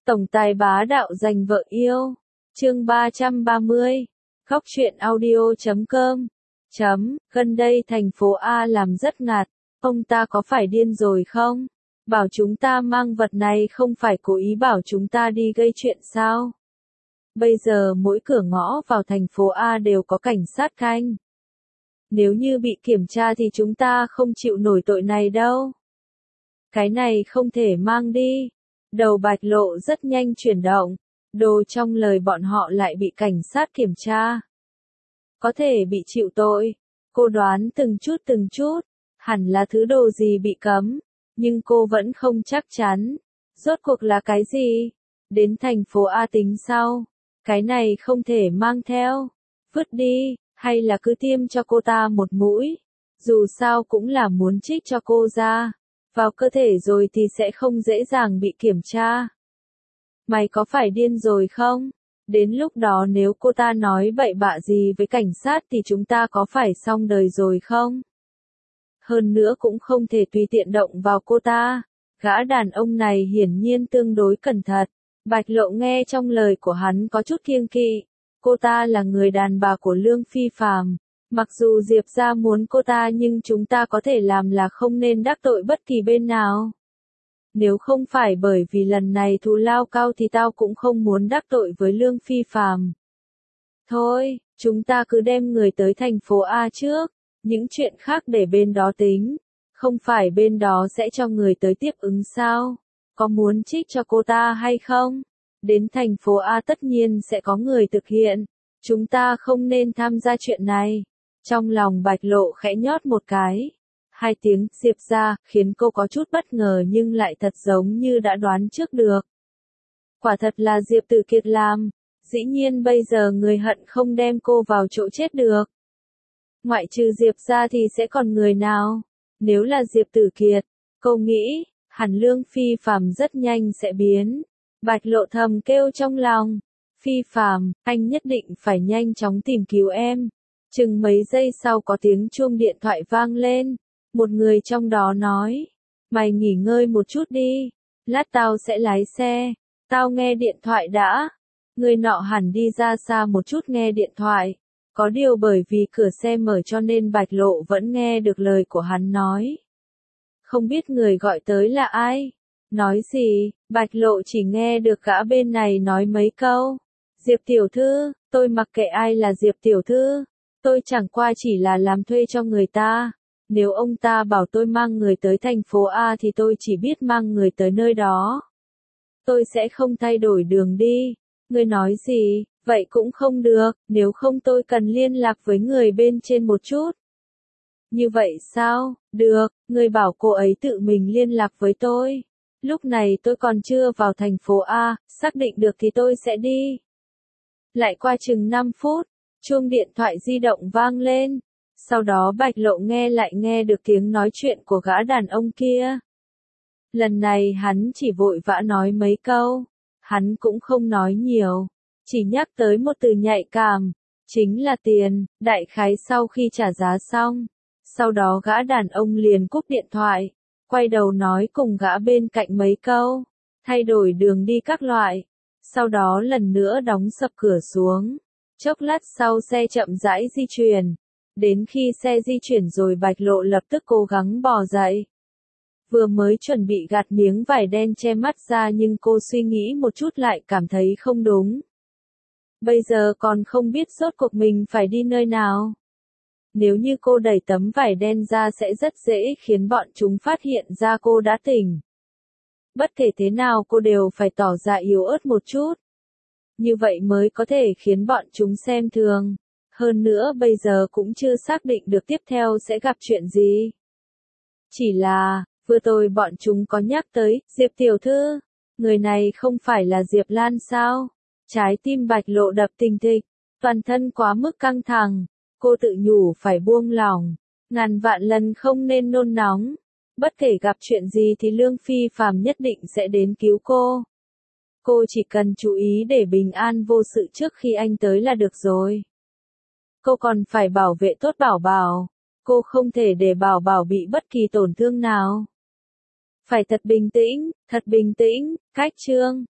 Tổng tài bá đạo giành vợ yêu. Chương 330. Góc truyện audio.com. Gần đây thành phố A làm rất ngạt. Ông ta có phải điên rồi không? Bảo chúng ta mang vật này không phải cố ý bảo chúng ta đi gây chuyện sao? Bây giờ mỗi cửa ngõ vào thành phố A đều có cảnh sát canh. Nếu như bị kiểm tra thì chúng ta không chịu nổi tội này đâu. Cái này không thể mang đi. Đầu Bạch Lộ rất nhanh chuyển động. Đồ trong lời bọn họ lại bị cảnh sát kiểm tra. Có thể bị chịu tội. Cô đoán từng chút. Hẳn là thứ đồ gì bị cấm. Nhưng cô vẫn không chắc chắn. Rốt cuộc là cái gì? Đến thành phố A tính sau. Cái này không thể mang theo. Vứt đi, hay là cứ tiêm cho cô ta một mũi. Dù sao cũng là muốn trích cho cô ra. Vào cơ thể rồi thì sẽ không dễ dàng bị kiểm tra. Mày có phải điên rồi không? Đến lúc đó nếu cô ta nói bậy bạ gì với cảnh sát thì chúng ta có phải xong đời rồi không? Hơn nữa cũng không thể tùy tiện động vào cô ta. Gã đàn ông này hiển nhiên tương đối cẩn thận. Bạch Lộ nghe trong lời của hắn có chút kiêng kỵ. Cô ta là người đàn bà của Lương Phi Phàm. Mặc dù Diệp gia muốn cô ta nhưng chúng ta có thể làm là không nên đắc tội bất kỳ bên nào. Nếu không phải bởi vì lần này thù lao cao thì tao cũng không muốn đắc tội với Lương Phi Phàm. Thôi, chúng ta cứ đem người tới thành phố A trước. Những chuyện khác để bên đó tính. Không phải bên đó sẽ cho người tới tiếp ứng sao? Có muốn trích cho cô ta hay không? Đến thành phố A tất nhiên sẽ có người thực hiện. Chúng ta không nên tham gia chuyện này. Trong lòng Bạch Lộ khẽ nhót một cái. 2 tiếng Diệp ra khiến cô có chút bất ngờ nhưng lại thật giống như đã đoán trước được. Quả thật là Diệp Tử Kiệt làm. Dĩ nhiên bây giờ người hận không đem cô vào chỗ chết được. Ngoại trừ Diệp ra thì sẽ còn người nào? Nếu là Diệp Tử Kiệt, cô nghĩ, hẳn Lương Phi Phàm rất nhanh sẽ biến. Bạch Lộ thầm kêu trong lòng. Phi Phàm, anh nhất định phải nhanh chóng tìm cứu em. Chừng mấy giây sau có tiếng chuông điện thoại vang lên. Một người trong đó nói. Mày nghỉ ngơi một chút đi. Lát tao sẽ lái xe. Tao nghe điện thoại đã. Người nọ hẳn đi ra xa một chút nghe điện thoại. Có điều bởi vì cửa xe mở cho nên Bạch Lộ vẫn nghe được lời của hắn nói. Không biết người gọi tới là ai? Nói gì? Bạch Lộ chỉ nghe được gã bên này nói mấy câu. Diệp tiểu thư, tôi mặc kệ ai là Diệp tiểu thư. Tôi chẳng qua chỉ là làm thuê cho người ta. Nếu ông ta bảo tôi mang người tới thành phố A thì tôi chỉ biết mang người tới nơi đó. Tôi sẽ không thay đổi đường đi. Người nói gì? Vậy cũng không được, nếu không tôi cần liên lạc với người bên trên một chút. Như vậy sao? Được, người bảo cô ấy tự mình liên lạc với tôi. Lúc này tôi còn chưa vào thành phố A, xác định được thì tôi sẽ đi. Lại qua chừng 5 phút, chuông điện thoại di động vang lên. Sau đó Bạch Lộ nghe được tiếng nói chuyện của gã đàn ông kia. Lần này hắn chỉ vội vã nói mấy câu. Hắn cũng không nói nhiều. Chỉ nhắc tới một từ nhạy cảm, chính là tiền, đại khái sau khi trả giá xong. Sau đó gã đàn ông liền cúp điện thoại, quay đầu nói cùng gã bên cạnh mấy câu, thay đổi đường đi các loại. Sau đó lần nữa đóng sập cửa xuống. Chốc lát sau xe chậm rãi di chuyển. Đến khi xe di chuyển rồi Bạch Lộ lập tức cố gắng bò dậy. Vừa mới chuẩn bị gạt miếng vải đen che mắt ra nhưng cô suy nghĩ một chút lại cảm thấy không đúng. Bây giờ còn không biết rốt cuộc mình phải đi nơi nào. Nếu như cô đẩy tấm vải đen ra sẽ rất dễ khiến bọn chúng phát hiện ra cô đã tỉnh. Bất kể thế nào cô đều phải tỏ ra yếu ớt một chút. Như vậy mới có thể khiến bọn chúng xem thường. Hơn nữa bây giờ cũng chưa xác định được tiếp theo sẽ gặp chuyện gì. Chỉ là, vừa rồi bọn chúng có nhắc tới, Diệp tiểu thư. Người này không phải là Diệp Lan sao? Trái tim Bạch Lộ đập thình thịch, toàn thân quá mức căng thẳng, cô tự nhủ phải buông lỏng, ngàn vạn lần không nên nôn nóng, bất kể gặp chuyện gì thì Lương Phi Phàm nhất định sẽ đến cứu cô. Cô chỉ cần chú ý để bình an vô sự trước khi anh tới là được rồi. Cô còn phải bảo vệ tốt Bảo Bảo, cô không thể để Bảo Bảo bị bất kỳ tổn thương nào. Phải thật bình tĩnh, cách chương.